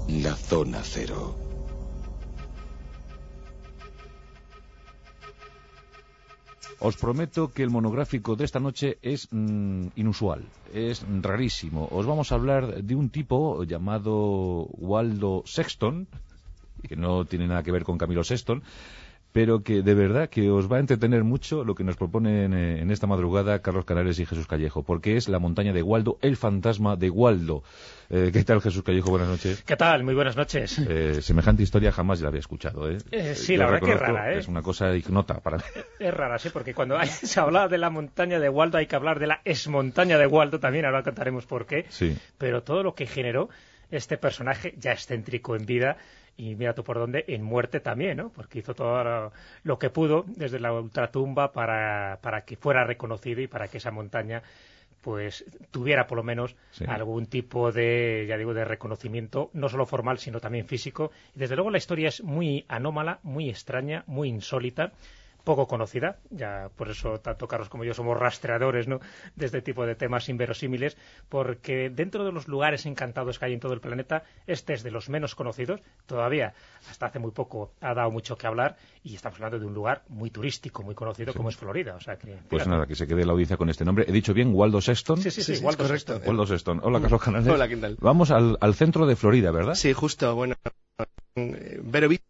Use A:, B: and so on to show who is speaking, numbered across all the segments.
A: La Zona Cero.
B: Os prometo que el monográfico de esta noche es inusual, es rarísimo. Os vamos a hablar de un tipo llamado Waldo Sexton, que no tiene nada que ver con Camilo Sexton, pero que de verdad que os va a entretener mucho lo que nos proponen en esta madrugada Carlos Canales y Jesús Callejo, porque es la montaña de Waldo, el fantasma de Waldo. ¿Qué tal, Jesús Callejo? Buenas noches.
C: ¿Qué tal? Muy buenas noches.
B: Semejante historia jamás la había escuchado,
C: sí, la verdad que es rara,
B: Es una cosa ignota para mí.
C: Es rara, sí, porque cuando se habla de la montaña de Waldo hay que hablar de la exmontaña de Waldo también, ahora contaremos por qué.
B: Sí.
C: Pero todo lo que generó este personaje ya excéntrico en vida, y mira tú por dónde, en muerte también, ¿no? Porque hizo todo lo que pudo desde la ultratumba para que fuera reconocido y para que esa montaña pues tuviera por lo menos algún tipo de, ya digo, de reconocimiento, no solo formal, sino también físico. Y desde luego la historia es muy anómala, muy extraña, muy insólita, poco conocida, ya por eso tanto Carlos como yo somos rastreadores, ¿no?, de este tipo de temas inverosímiles, porque dentro de los lugares encantados que hay en todo el planeta, este es de los menos conocidos, todavía hasta hace muy poco ha dado mucho que hablar, y estamos hablando de un lugar muy turístico, muy conocido, como es Florida. O sea que,
B: pues nada, que se quede la audiencia con este nombre. ¿He dicho bien, Waldo Sexton?
C: Sí, Waldo Sexton.
B: Waldo Sexton. Hola, Carlos Canales.
D: Hola, ¿qué tal?
B: Vamos al centro de Florida, ¿verdad?
D: Sí, justo, bueno, Vero Beach,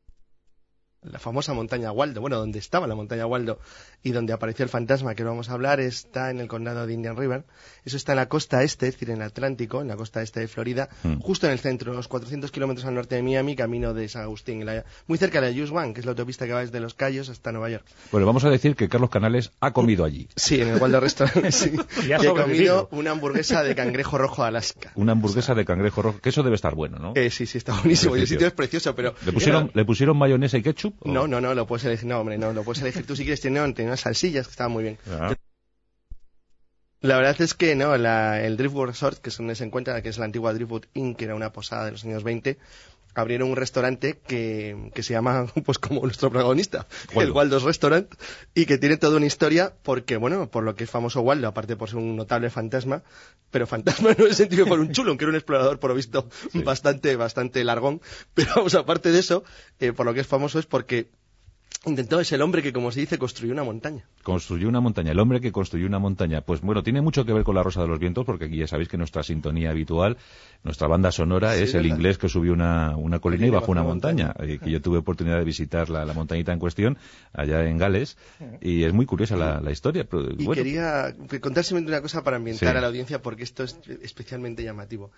D: la famosa montaña Waldo, bueno, donde estaba la montaña Waldo y donde apareció el fantasma que vamos a hablar, está en el condado de Indian River. Eso está en la costa este, es decir, en el Atlántico, en la costa este de Florida, justo en el centro, unos 400 kilómetros al norte de Miami, camino de San Agustín, muy cerca de la US 1, que es la autopista que va desde Los Cayos hasta Nueva York.
B: Bueno, vamos a decir que Carlos Canales ha comido allí.
D: Sí, en el Waldo Restaurant, sí.
C: Y ha
D: he comido una hamburguesa de cangrejo rojo Alaska.
B: Una hamburguesa de cangrejo rojo, que eso debe estar bueno, ¿no?
D: Sí, está buenísimo, y el sitio es precioso, pero...
B: ¿Le pusieron mayonesa y ketchup?
D: No, lo puedes elegir, lo puedes elegir tú si quieres, tiene unas salsillas que estaban muy bien.
B: Ah.
D: La verdad es que no, el Driftwood Resort, que es donde se encuentra, que es la antigua Driftwood Inn, que era una posada de los años 20, abrieron un restaurante que se llama, pues como nuestro protagonista, el Waldo's Restaurant, y que tiene toda una historia porque, bueno, por lo que es famoso Waldo, aparte por ser un notable fantasma, pero fantasma no en el sentido de por un chulo, que era un explorador, por lo visto, bastante largón, pero vamos, aparte de eso, por lo que es famoso es porque es el hombre que, como se dice, construyó una montaña.
B: Construyó una montaña, el hombre que construyó una montaña. Pues bueno, tiene mucho que ver con La Rosa de los Vientos, porque aquí ya sabéis que nuestra sintonía habitual, nuestra banda sonora es el inglés que subió una colina y bajó una montaña. Que yo tuve oportunidad de visitar la montañita en cuestión, allá en Gales, y es muy curiosa la historia. Pero,
D: y
B: bueno,
D: quería contar simplemente una cosa para ambientar a la audiencia, porque esto es especialmente llamativo.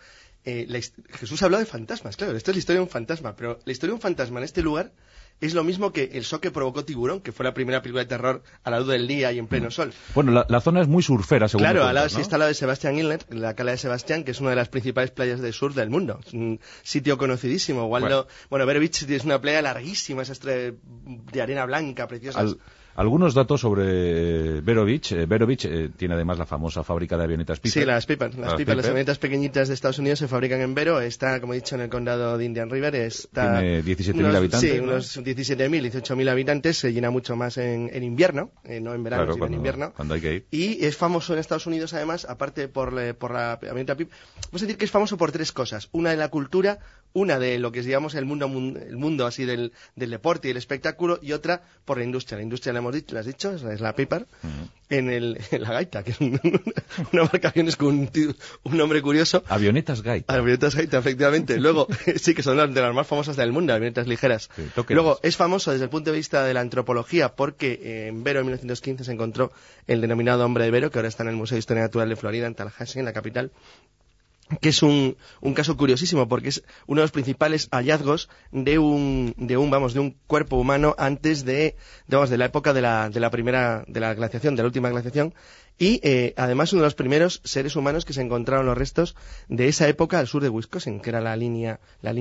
D: Jesús habló de fantasmas, claro, esto es la historia de un fantasma, pero la historia de un fantasma en este lugar es lo mismo que El shock que provocó Tiburón, que fue la primera película de terror a la luz del día y en pleno sol.
B: Bueno, la zona es muy surfera, según
D: claro,
B: me cuentas,
D: sí está la de Sebastian Inlet, la cala de Sebastián, que es una de las principales playas de surf del mundo. Es un sitio conocidísimo. Bueno, Vero Beach es una playa larguísima, esa de arena blanca, preciosa.
B: Algunos datos sobre Vero Beach. Vero Beach tiene además la famosa fábrica de avionetas Piper.
D: Sí, las avionetas pequeñitas de Estados Unidos se fabrican en Vero. Está, como he dicho, en el condado de Indian River.
B: Tiene 17.000 habitantes.
D: Sí, unos 17.000, 18.000 habitantes. Se llena mucho más en invierno, no en verano, sino en invierno.
B: Cuando hay que ir.
D: Y es famoso en Estados Unidos, además, aparte por la avioneta Piper. Vamos a decir que es famoso por tres cosas. Una de la cultura, una de lo que es, digamos, el mundo así del deporte y el espectáculo, y otra por la industria. La industria, lo has dicho, es la Piper, en la Gaita, que es una marca de aviones con un nombre curioso.
B: Avionetas Gaita.
D: Avionetas Gaita, efectivamente. Luego, sí, que son de las más famosas del mundo, avionetas ligeras.
B: Sí,
D: luego, es famoso desde el punto de vista de la antropología, porque en Vero, en 1915, se encontró el denominado hombre de Vero, que ahora está en el Museo de Historia Natural de Florida, en Tallahassee, en la capital, que es un caso curiosísimo, porque es uno de los principales hallazgos de un cuerpo humano antes de la época de la glaciación, de la última glaciación, y además uno de los primeros seres humanos que se encontraron los restos de esa época al sur de Wisconsin, que era la línea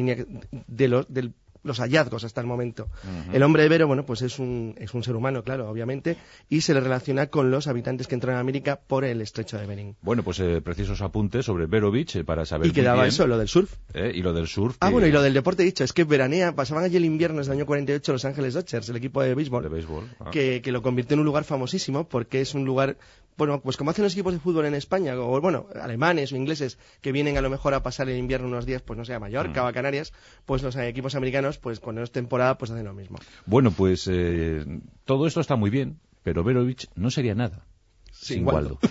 D: de los hallazgos hasta el momento. El hombre de Vero, bueno, pues es un ser humano, claro, obviamente, y se le relaciona con los habitantes que entraron a América por el estrecho de Bering.
B: Bueno, pues precisos apuntes sobre Vero Beach para saber.
D: Y quedaba eso, lo del surf.
B: Y lo del surf.
D: Bueno, y lo del deporte, dicho, es que pasaban allí el invierno desde el año 48 Los Ángeles Dodgers, el equipo de béisbol, que lo convirtió en un lugar famosísimo porque es un lugar bueno, pues como hacen los equipos de fútbol en España, o bueno, alemanes o ingleses, que vienen a lo mejor a pasar el invierno unos días, pues no sé, a Mallorca o a Canarias, pues los equipos americanos, pues cuando es temporada, pues hacen lo mismo.
B: Bueno, pues todo esto está muy bien, pero Berovic no sería nada sin Waldo.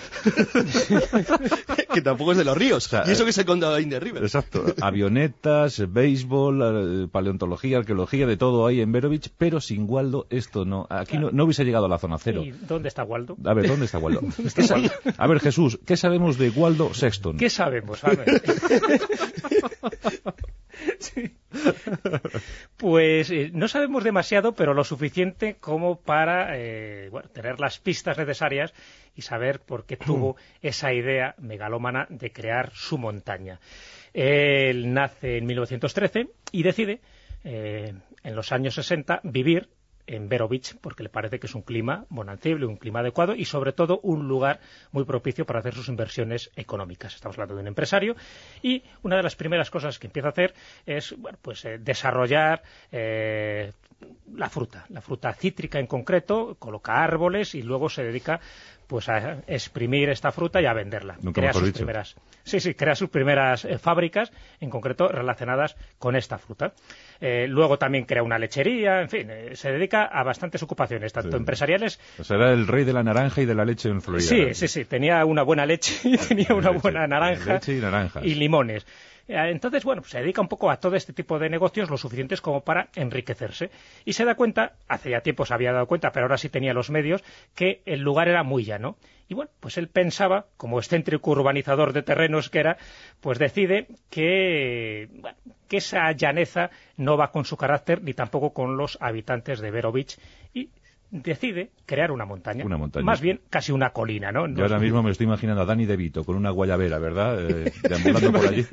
D: Que tampoco es de los ríos.
B: O sea,
D: y eso que se contado ahí de River.
B: Exacto. Avionetas, béisbol, paleontología, arqueología, de todo hay en Berovic, pero sin Waldo esto no. Aquí no hubiese llegado a la zona cero.
C: ¿Y dónde está Waldo?
B: A ver, ¿dónde está Waldo? A ver, Jesús, ¿qué sabemos de Waldo Sexton?
C: ¿Qué sabemos? A ver. Sí. Pues no sabemos demasiado, pero lo suficiente como para tener las pistas necesarias y saber por qué tuvo esa idea megalómana de crear su montaña. Él nace en 1913 y decide, en los años 60, vivir en Berovic, porque le parece que es un clima bonancible, un clima adecuado y sobre todo un lugar muy propicio para hacer sus inversiones económicas. Estamos hablando de un empresario y una de las primeras cosas que empieza a hacer es desarrollar la fruta cítrica en concreto, coloca árboles y luego se dedica pues a exprimir esta fruta y a venderla. Crea sus primeras fábricas, en concreto relacionadas con esta fruta. Luego también crea una lechería, en fin, se dedica a bastantes ocupaciones, tanto empresariales...
B: O sea, era el rey de la naranja y de la leche en Florida.
C: Sí, tenía una buena leche y tenía una buena naranja.
B: Leche y naranjas.
C: Y limones. Entonces, se dedica un poco a todo este tipo de negocios, lo suficientes como para enriquecerse. Y se da cuenta, hace ya tiempo se había dado cuenta, pero ahora sí tenía los medios, que el lugar era muy llano. Y pues él pensaba, como excéntrico urbanizador de terrenos que era, pues decide que esa llaneza no va con su carácter ni tampoco con los habitantes de Berovic y decide crear una montaña. Más bien casi una colina, ¿no?
B: Yo ahora mismo me estoy imaginando a Danny DeVito con una guayabera, ¿verdad? Deambulando por allí.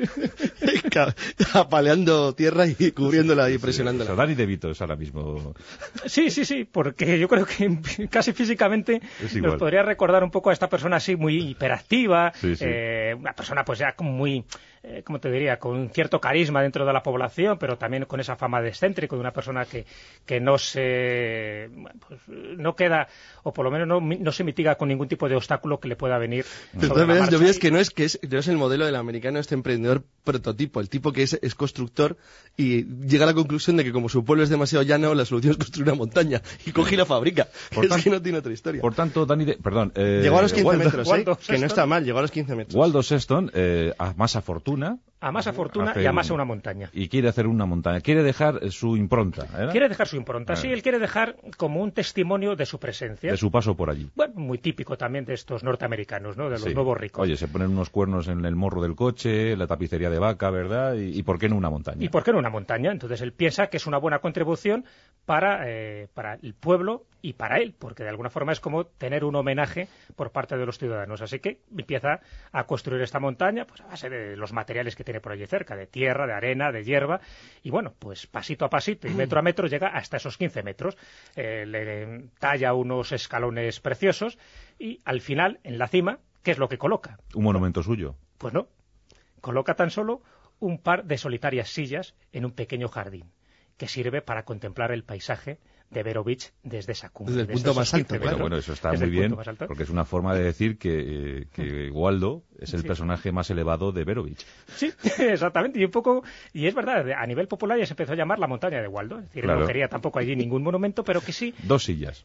D: Apaleando tierra y cubriéndola y presionándola.
B: O sea, Danny DeVito es ahora mismo...
C: Sí, porque yo creo que casi físicamente nos podría recordar un poco a esta persona así muy hiperactiva, una persona pues ya como muy... ¿cómo te diría?, con cierto carisma dentro de la población, pero también con esa fama de excéntrico, de una persona que no se... no queda, o por lo menos no se mitiga con ningún tipo de obstáculo que le pueda venir sobre la marcha.
D: Lo ves que no es el modelo del americano, este emprendedor prototipo, el tipo que es constructor y llega a la conclusión de que como su pueblo es demasiado llano, la solución es construir una montaña y coge y la fabrica. Es que no tiene otra historia.
B: Por tanto,
D: llegó a los 15 metros, que no está mal, llegó a los 15 metros.
B: Waldo Sexton, a más fortuna,
C: y a más una montaña.
B: Y quiere hacer una montaña. Quiere dejar su impronta.
C: Quiere dejar su impronta, sí. Él quiere dejar como un testimonio de su presencia.
B: De su paso por allí.
C: Muy típico también de estos norteamericanos, ¿no? De los nuevos ricos.
B: Oye, se ponen unos cuernos en el morro del coche, la tapicería de vaca, ¿verdad? ¿Y por qué no una montaña?
C: ¿Y por qué no una montaña? Entonces él piensa que es una buena contribución para el pueblo y para él, porque de alguna forma es como tener un homenaje por parte de los ciudadanos. Así que empieza a construir esta montaña pues a base de los materiales que tiene por allí cerca, de tierra, de arena, de hierba, y pues pasito a pasito y metro a metro llega hasta esos 15 metros. Le talla unos escalones preciosos y al final, en la cima, ¿qué es lo que coloca?
B: ¿Un monumento suyo?
C: Pues no, coloca tan solo un par de solitarias sillas en un pequeño jardín que sirve para contemplar el paisaje de Berovic desde esa cumbre.
D: Desde el punto más alto,
B: claro. Bueno, eso está muy bien, porque es una forma de decir que Waldo es el personaje más elevado de Berovic.
C: Sí, exactamente, y es verdad, a nivel popular ya se empezó a llamar la montaña de Waldo, es decir, claro. No quería tampoco allí ningún monumento, pero que sí...
B: Dos sillas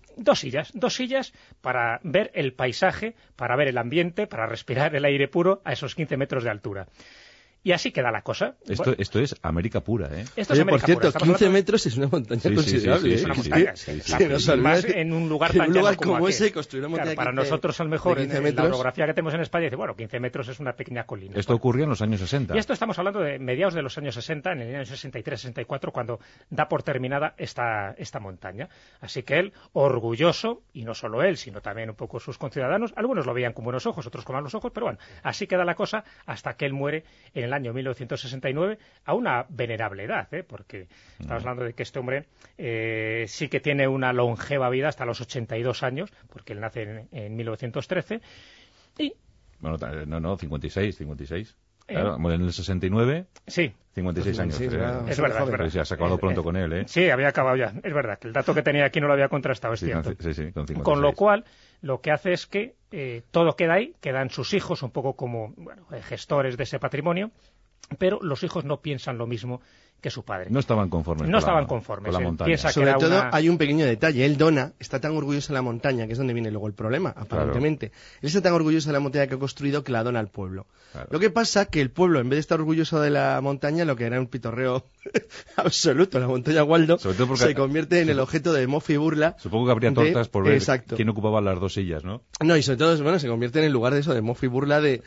B: para
C: ver el paisaje, para ver el ambiente, para respirar el aire puro a esos 15 metros de altura. Y así queda la cosa.
B: Esto es América pura, ¿eh?
C: Esto es América
D: por cierto,
C: pura.
D: 15 metros es una montaña considerable.
C: Es una montaña. Más en un lugar tan llano como
D: ese, construir una montaña
C: para nosotros, a lo mejor, en la orografía que tenemos en España, dice, 15 metros es una pequeña colina.
B: Esto ocurría en los años 60.
C: Y esto estamos hablando de mediados de los años 60, en el año 63-64, cuando da por terminada esta montaña. Así que él, orgulloso, y no solo él, sino también un poco sus conciudadanos, algunos lo veían con buenos ojos, otros con malos ojos, pero así queda la cosa hasta que él muere en el año 1969 a una venerable edad, porque estamos hablando de que este hombre sí que tiene una longeva vida hasta los 82 años, porque él nace en 1913 y...
B: Bueno, no, 56. Claro, en el 69,
C: sí.
B: 56 años.
C: Sí, es verdad.
B: Pues ya se ha acabado pronto con él, ¿eh?
C: Sí, había acabado ya. Es verdad, que el dato que tenía aquí no lo había contrastado, es cierto.
B: Sí, con 56.
C: Con lo cual, lo que hace es que todo queda ahí, quedan sus hijos un poco como gestores de ese patrimonio, pero los hijos no piensan lo mismo que su padre.
B: No estaban conformes.
C: No estaban conformes.
B: Con la montaña.
C: Piensa
D: Sobre
C: que
D: todo hay un pequeño detalle. Él está tan orgulloso de la montaña, que es donde viene luego el problema, aparentemente. Claro. Él está tan orgulloso de la montaña que ha construido que la dona al pueblo. Claro. Lo que pasa que el pueblo, en vez de estar orgulloso de la montaña, lo que era un pitorreo absoluto, la montaña Waldo, se convierte en el objeto de mofa y burla.
B: Supongo que habría tortas por ver quién ocupaba las dos sillas, ¿no?
D: No, y sobre todo, se convierte en el lugar de eso, de mofa y burla de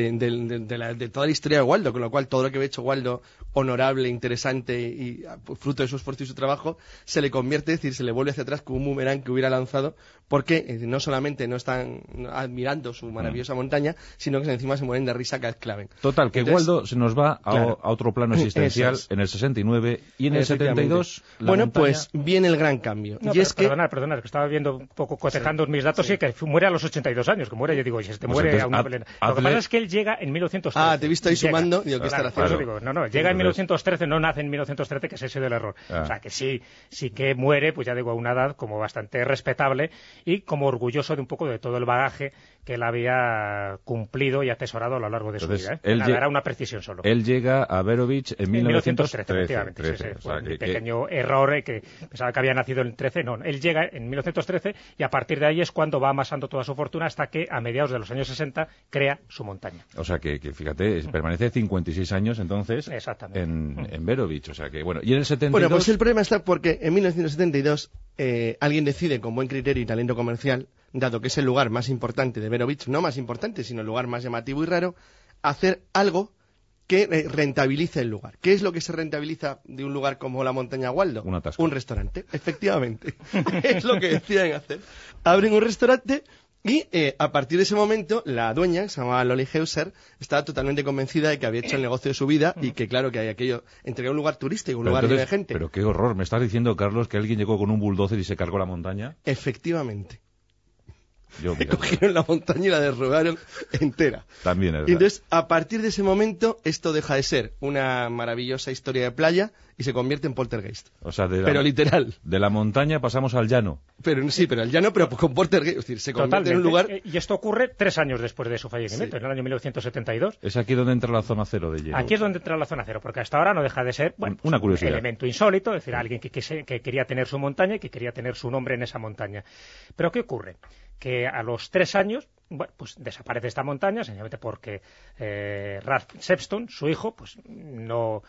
D: toda la historia de Waldo, con lo cual todo lo que había hecho Waldo, honorable, interesante y fruto de su esfuerzo y su trabajo, se le convierte, es decir, se le vuelve hacia atrás como un boomerang que hubiera lanzado, porque no solamente no están admirando su maravillosa montaña, sino que encima se mueren de risa cada vez claven.
B: Total, que Waldo se nos va a otro plano existencial en el 69 y en el 72...
D: Bueno, pues viene el gran cambio.
C: No,
D: y es que...
C: Perdonad, que estaba viendo un poco, cotejando mis datos, y que muere a los 82 años, que muere, yo digo, muere a una plena... Lo que pasa es que él llega en 1913.
D: Te he visto ahí sumando, digo, ¿qué estará haciendo?
C: Llega en 1913, no nace en 1913, que es ese del error. O sea, que sí que muere, pues ya digo, a una edad como bastante respetable y como orgulloso de un poco de todo el bagaje que él había cumplido y atesorado a lo largo de su vida. Era una precisión solo.
B: Él llega a Verovich en 1913,
C: efectivamente. Un pequeño error, que pensaba que había nacido en el 13. No, él llega en 1913 y a partir de ahí es cuando va amasando toda su fortuna hasta que a mediados de los años 60 crea su montaña.
B: O sea que fíjate, permanece 56 años entonces en Verovich. O sea que, bueno, y en el 72...
D: Bueno, pues el problema está porque en 1972 alguien decide con buen criterio y talento comercial, dado que es el lugar más importante de Verovich, no más importante, sino el lugar más llamativo y raro, hacer algo que rentabilice el lugar. ¿Qué es lo que se rentabiliza de un lugar como la montaña Waldo? Un restaurante, efectivamente. Es lo que deciden hacer. Abren un restaurante y a partir de ese momento la dueña, que se llamaba Lolly Heuser, estaba totalmente convencida de que había hecho el negocio de su vida y que claro que hay aquello, entregar un lugar turístico, un lugar lleno de gente.
B: Pero qué horror, ¿me estás diciendo, Carlos, que alguien llegó con un bulldozer y se cargó la montaña?
D: Efectivamente. Cogieron la montaña y la derrubaron entera.
B: También es verdad.
D: Y entonces, a partir de ese momento, esto deja de ser una maravillosa historia de playa y se convierte en poltergeist.
B: O sea,
D: pero literal.
B: De la montaña pasamos al llano.
D: Pero al llano, pero con poltergeist. Es decir, se convierte en un lugar...
C: Y esto ocurre 3 años después de su fallecimiento, en el año 1972.
B: Es aquí donde entra la zona cero de hielo.
C: Aquí es donde entra la zona cero, porque hasta ahora no deja de ser
B: una curiosidad.
C: Un elemento insólito, es decir, alguien que quería tener su montaña y que quería tener su nombre en esa montaña. Pero ¿qué ocurre? Que a los 3 años, pues desaparece esta montaña, sencillamente porque Ralph Sexton, su hijo, pues no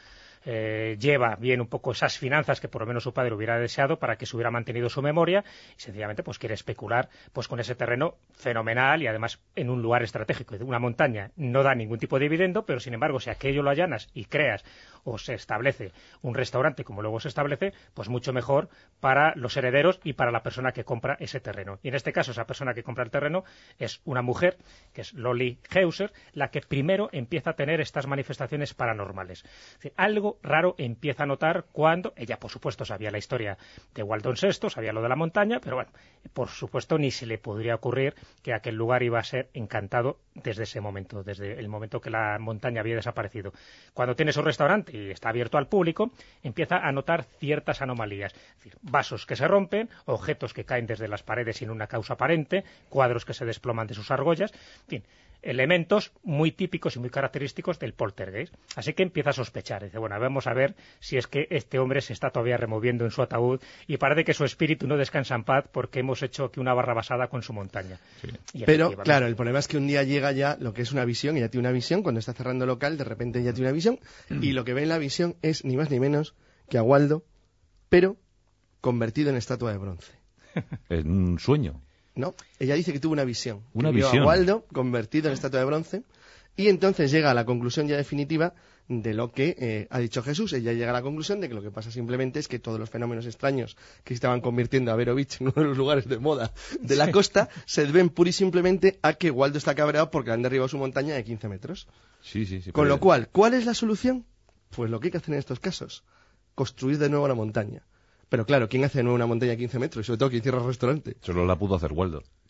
C: lleva bien un poco esas finanzas que por lo menos su padre hubiera deseado para que se hubiera mantenido su memoria y sencillamente pues quiere especular pues con ese terreno fenomenal y además en un lugar estratégico. Una montaña no da ningún tipo de dividendo, pero sin embargo si aquello lo allanas y creas o se establece un restaurante como luego se establece, pues mucho mejor para los herederos y para la persona que compra ese terreno. Y en este caso esa persona que compra el terreno es una mujer, que es Lolly Heuser, la que primero empieza a tener estas manifestaciones paranormales. Es decir, algo raro empieza a notar cuando ella, por supuesto, sabía la historia de Waldo VI, sabía lo de la montaña, pero bueno, por supuesto ni se le podría ocurrir que aquel lugar iba a ser encantado desde ese momento, desde el momento que la montaña había desaparecido. Cuando tiene su restaurante y está abierto al público, empieza a notar ciertas anomalías, es decir, vasos que se rompen, objetos que caen desde las paredes sin una causa aparente, cuadros que se desploman de sus argollas, en fin, elementos muy típicos y muy característicos del poltergeist. Así que empieza a sospechar. Dice, bueno, vamos a ver si es que este hombre se está todavía removiendo en su ataúd y parece que su espíritu no descansa en paz porque hemos hecho aquí una barra basada con su montaña.
B: Sí.
D: Pero, claro, el problema es que un día llega ya lo que es una visión, y ya tiene una visión, cuando está cerrando el local, de repente ya tiene una visión, y lo que ve en la visión es ni más ni menos que a Waldo, pero convertido en estatua de bronce.
B: En un sueño.
D: No, ella dice que tuvo una visión.
B: Una
D: vio
B: visión.
D: a Waldo convertido en estatua de bronce y entonces llega a la conclusión ya definitiva de lo que ha dicho Jesús. Ella llega a la conclusión de que lo que pasa simplemente es que todos los fenómenos extraños que estaban convirtiendo a Verovich en uno de los lugares de moda de la costa se deben pura y simplemente a que Waldo está cabreado porque han derribado su montaña de 15 metros.
B: Sí.
D: Con lo cual, ¿cuál es la solución? Pues lo que hay que hacer en estos casos, construir de nuevo la montaña. Pero claro, ¿quién hace de nuevo una montaña de 15 metros? Y sobre todo, ¿quién cierra el restaurante?
B: Solo la pudo hacer Waldo.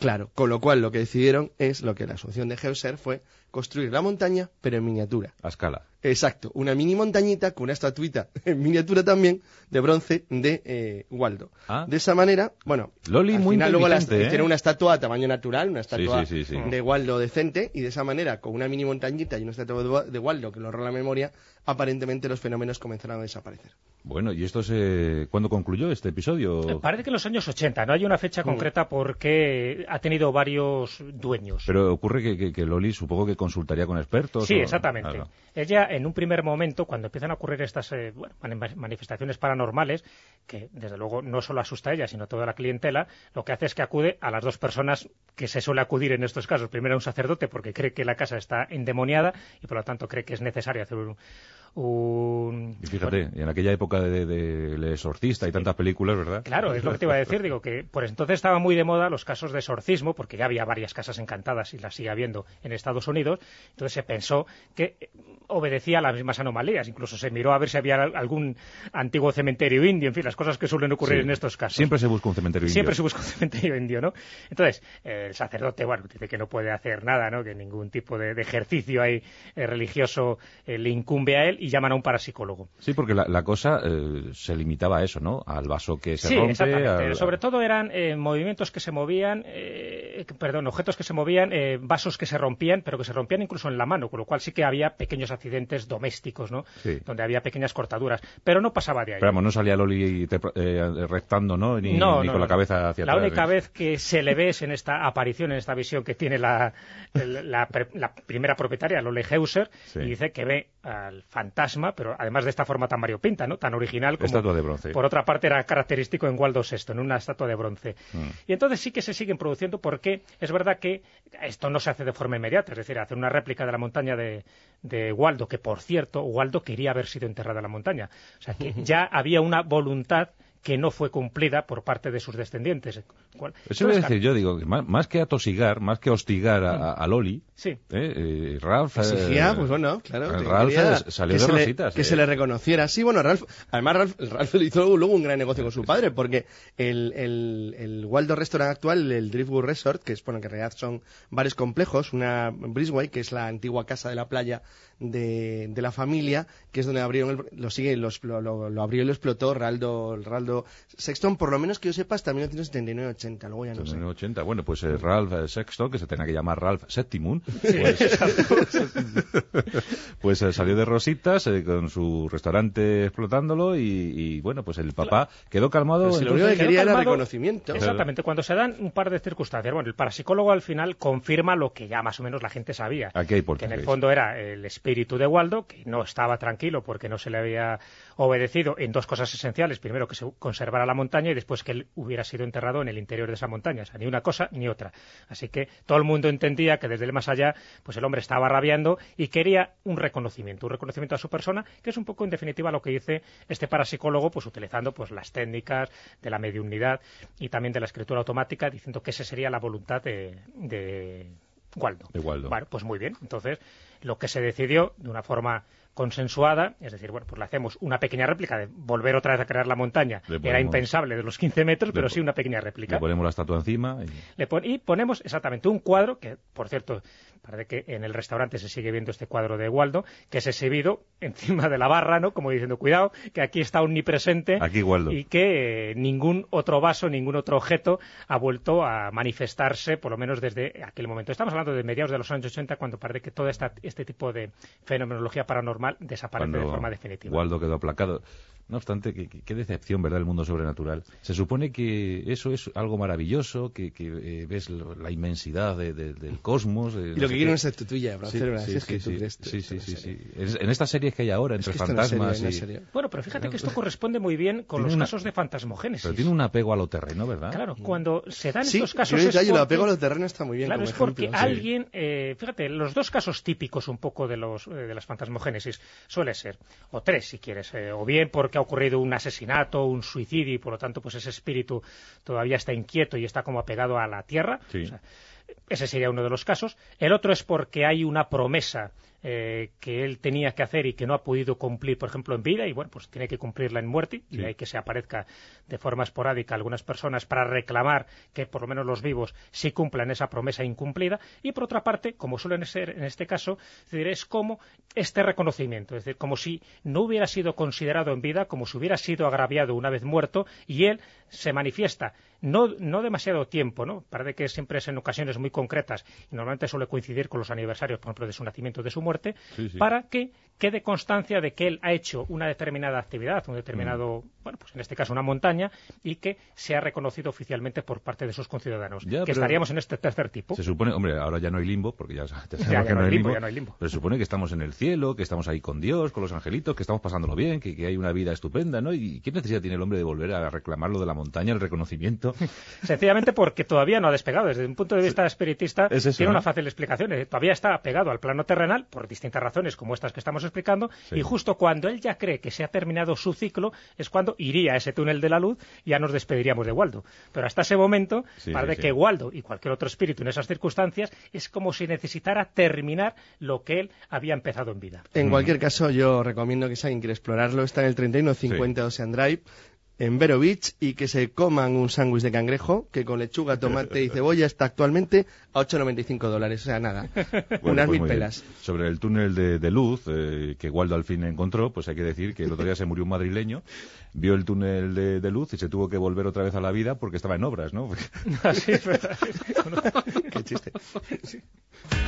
D: Claro, con lo cual lo que decidieron es, lo que la solución de Heuser fue construir la montaña, pero en miniatura.
B: A escala.
D: Exacto, una mini montañita con una estatuita en miniatura también de bronce de Waldo.
B: Ah.
D: De esa manera, bueno,
B: Loli
D: al
B: muy
D: final luego
B: inteligente,
D: hicieron una estatua a tamaño natural, una estatua
B: Sí.
D: de Waldo decente, y de esa manera, con una mini montañita y una estatua de Waldo que lo honra la memoria, aparentemente los fenómenos comenzaron a desaparecer.
B: Bueno, ¿y esto cuándo concluyó este episodio?
C: Parece que en los años 80, no hay una fecha concreta porque ha tenido varios dueños.
B: Pero ocurre que Loli supongo que consultaría con expertos.
C: Sí, exactamente.
B: Claro.
C: Ella, en un primer momento, cuando empiezan a ocurrir estas manifestaciones paranormales, que desde luego no solo asusta a ella, sino a toda la clientela, lo que hace es que acude a las dos personas que se suele acudir en estos casos. Primero a un sacerdote, porque cree que la casa está endemoniada y por lo tanto cree que es necesario hacer
B: Y fíjate, en aquella época del exorcista y tantas películas, ¿verdad?
C: Claro, es lo que te iba a decir. Digo que por entonces estaba muy de moda los casos de exorcismo, porque ya había varias casas encantadas y las sigue habiendo en Estados Unidos. Entonces se pensó que obedecía a las mismas anomalías. Incluso se miró a ver si había algún antiguo cementerio indio. En fin, las cosas que suelen ocurrir en estos casos.
B: Siempre se busca un cementerio indio.
C: Siempre se busca un cementerio indio, ¿no? Entonces, el sacerdote, bueno, dice que no puede hacer nada, ¿no? Que ningún tipo de ejercicio ahí religioso le incumbe a él, y llaman a un parapsicólogo.
B: Sí, porque la cosa se limitaba a eso, ¿no? Al vaso que se
C: sí,
B: rompe.
C: Exactamente. Sobre todo eran movimientos que se movían, objetos que se movían, vasos que se rompían, pero que se rompían incluso en la mano, con lo cual sí que había pequeños accidentes domésticos, ¿no?
B: Sí.
C: Donde había pequeñas cortaduras, pero no pasaba de ahí.
B: Pero vamos, no salía Loli rectando, ¿no? Ni con la cabeza hacia atrás.
C: La única vez que se le ve es en esta aparición, en esta visión que tiene la primera propietaria, Loli Heuser, y dice que ve al fantasma, pero además de esta forma tan variopinta, ¿no? Tan original como...
B: Estatua de bronce.
C: Por otra parte era característico en Waldo VI, en una estatua de bronce. Y entonces sí que se siguen produciendo, porque es verdad que esto no se hace de forma inmediata, es decir, hacer una réplica de la montaña de Waldo, que por cierto, Waldo quería haber sido enterrado en la montaña. O sea, que ya había una voluntad que no fue cumplida por parte de sus descendientes.
B: Eso voy a decir yo, digo, más que atosigar, más que hostigar a Loli,
C: sí.
B: Ralph...
D: Exigía, pues bueno, claro.
B: Ralph salió de rositas.
D: Que se le reconociera. Sí, bueno, Ralph le hizo luego un gran negocio con su padre, porque el Waldo Restaurant actual, el Driftwood Resort, que es, bueno, que en realidad son varios complejos, una Brisbane, que es la antigua casa de la playa de la familia, que es donde abrieron lo abrió y lo explotó Raldo Sexton, por lo menos que yo sepa, hasta 1979-80, luego ya no sé.
B: 1980, bueno, pues Ralph Sexton, que se tenía que llamar Ralph Septimum, pues salió de rositas con su restaurante explotándolo y bueno, pues el papá quedó calmado.
D: Pero si lo único que quería era reconocimiento.
C: Exactamente, cuando se dan un par de circunstancias. Bueno, el parapsicólogo al final confirma lo que ya más o menos la gente sabía.
B: Aquí hay
C: que en el fondo era el espíritu de Waldo, que no estaba tranquilo porque no se le había obedecido en dos cosas esenciales. Primero, que se conservara la montaña, y después que él hubiera sido enterrado en el interior de esa montaña. O sea, ni una cosa ni otra. Así que todo el mundo entendía que desde el más allá, pues el hombre estaba rabiando y quería un reconocimiento a su persona, que es un poco en definitiva lo que dice este parapsicólogo, pues utilizando pues las técnicas de la mediunidad y también de la escritura automática, diciendo que esa sería la voluntad de Waldo. Bueno, pues muy bien. Entonces, lo que se decidió de una forma consensuada, es decir, bueno, pues le hacemos una pequeña réplica de volver otra vez a crear la montaña. Era impensable de los 15 metros, pero sí una pequeña réplica.
B: Le ponemos la estatua encima.
C: Y ponemos exactamente un cuadro, que por cierto, parece que en el restaurante se sigue viendo este cuadro de Waldo, que es exhibido encima de la barra, ¿no? Como diciendo, cuidado, que aquí está omnipresente.
B: Aquí Waldo.
C: Y que ningún otro vaso, ningún otro objeto ha vuelto a manifestarse, por lo menos desde aquel momento. Estamos hablando de mediados de los años 80, cuando parece que todo este tipo de fenomenología paranormal desaparece de forma definitiva.
B: Waldo quedó aplacado. No obstante, qué decepción, ¿verdad?, el mundo sobrenatural. Se supone que eso es algo maravilloso, que ves la inmensidad del cosmos.
D: Y lo que quieren es tu tuya, Barcelona.
B: Sí. En estas series que hay ahora, entre fantasmas
C: Bueno, pero fíjate que esto corresponde muy bien con los casos de fantasmogénesis.
B: Pero tiene un apego a lo terreno, ¿verdad?
C: Claro, cuando se dan estos
D: casos... Sí, el apego a lo terreno está muy bien.
C: Claro, es porque alguien... fíjate, los dos casos típicos un poco de las fantasmogénesis suele ser, o tres si quieres, o bien porque ha ocurrido un asesinato, un suicidio, y por lo tanto pues ese espíritu todavía está inquieto y está como apegado a la tierra.
B: Sí.
C: O sea, Ese sería uno de los casos. El otro es porque hay una promesa que él tenía que hacer y que no ha podido cumplir, por ejemplo, en vida, y bueno, pues tiene que cumplirla en muerte, y hay que se aparezca de forma esporádica a algunas personas para reclamar que por lo menos los vivos sí cumplan esa promesa incumplida. Y por otra parte, como suelen ser en este caso, es como este reconocimiento, es decir, como si no hubiera sido considerado en vida, como si hubiera sido agraviado una vez muerto, y él se manifiesta no demasiado tiempo, ¿no? Parece que siempre es en ocasiones muy concretas, y normalmente suele coincidir con los aniversarios, por ejemplo, de su nacimiento, de su muerte, para que quede constancia de que él ha hecho una determinada actividad, un determinado, bueno, pues en este caso una montaña, y que se ha reconocido oficialmente por parte de sus conciudadanos. Que estaríamos en este tercer tipo.
B: Se supone, hombre, ahora ya no hay limbo, porque ya sabemos
C: que no hay limbo, ya no hay limbo.
B: Pero se supone que estamos en el cielo, que estamos ahí con Dios, con los angelitos, que estamos pasándolo bien, que hay una vida estupenda, ¿no? ¿Y qué necesidad tiene el hombre de volver a reclamar lo de la montaña, el reconocimiento?
C: Sencillamente porque todavía no ha despegado. Desde un punto de vista espiritista,
B: eso,
C: tiene
B: ¿no?
C: una fácil explicación. Todavía está pegado al plano terrenal, por distintas razones como estas que estamos explicando, y justo cuando él ya cree que se ha terminado su ciclo, es cuando iría a ese túnel de la luz y ya nos despediríamos de Waldo. Pero hasta ese momento, parece que Waldo y cualquier otro espíritu en esas circunstancias es como si necesitara terminar lo que él había empezado en vida.
D: En cualquier caso, yo recomiendo que si alguien quiere explorarlo, está en el 3150 Ocean Drive, en Vero Beach, y que se coman un sándwich de cangrejo que con lechuga, tomate y cebolla está actualmente a $8,95, o sea, nada, unas
B: pues
D: 1000 pelas.
B: Sobre el túnel de luz que Waldo al fin encontró, pues hay que decir que el otro día se murió un madrileño, vio el túnel de luz y se tuvo que volver otra vez a la vida porque estaba en obras, ¿no?
C: Así es verdad.
D: Qué chiste.